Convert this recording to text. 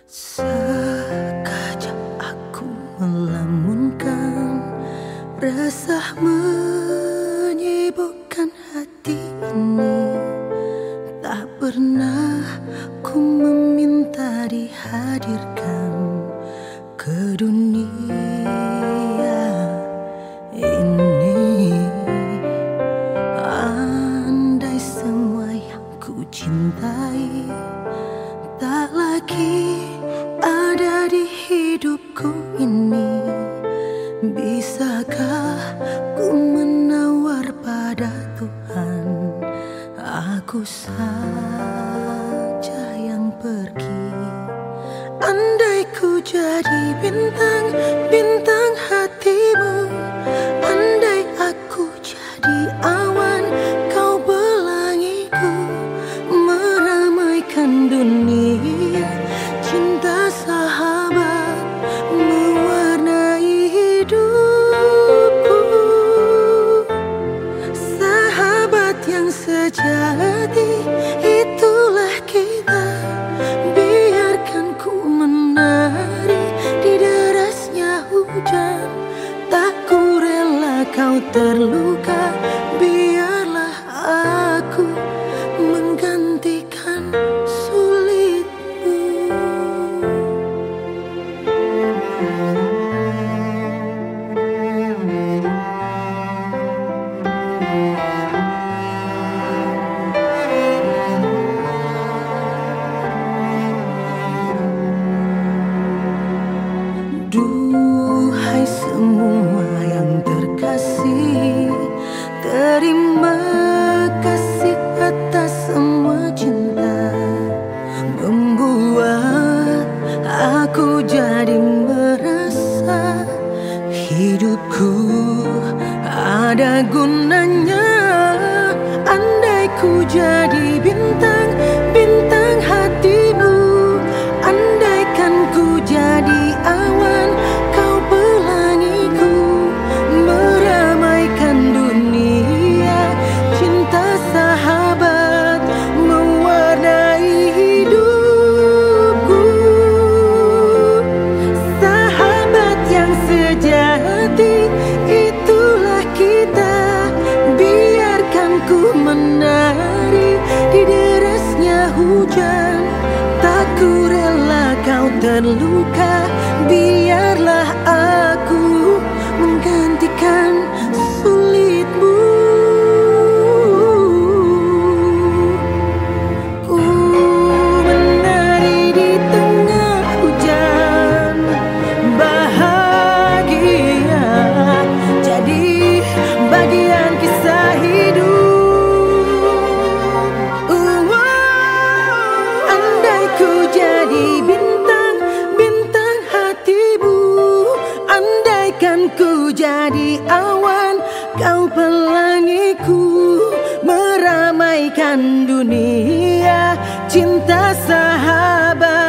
Sekejap aku melamunkan, resah menyibukkan hati ini. Tak pernah ku meminta dihadirkan ke dunia ini. Andai semua yang ku cintai tak lagi ada di hidupku ini, bisakah ku menawar pada Tuhan aku saja yang pergi? Andai ku jadi bintang, bintang hatimu, andai aku jadi awan, kau pelangiku, meramaikan dunia. Cinta sahabat mewarnai hidupku, sahabat yang sejati, itulah kita. Biarkan ku menari di derasnya hujan, tak ku rela kau terluka, biarlah aku menggantikan sulitmu. Duhai semua yang terkasih, terima kasih atas semua cinta, membuat aku jadi merasa hidupku ada gunanya. Andai ku jadi bintang, bintang hatimu, andaikan ku jadi awan, kau pelangiku, meramaikan dunia. Cinta sahabat mewarnai hidupku, sahabat yang sejati, itulah kita. Biarkan ku menari di derasnya hujan, tak ku rela kau terluka, biarlah aku menggantikan sulitmu. Ku menari di tengah hujan, bahagia jadi bagian kisah hidup. Andai ku jadi bintang, bintang hatimu, andaikan ku jadi awan, kau pelangiku, meramaikan dunia. Cinta sahabat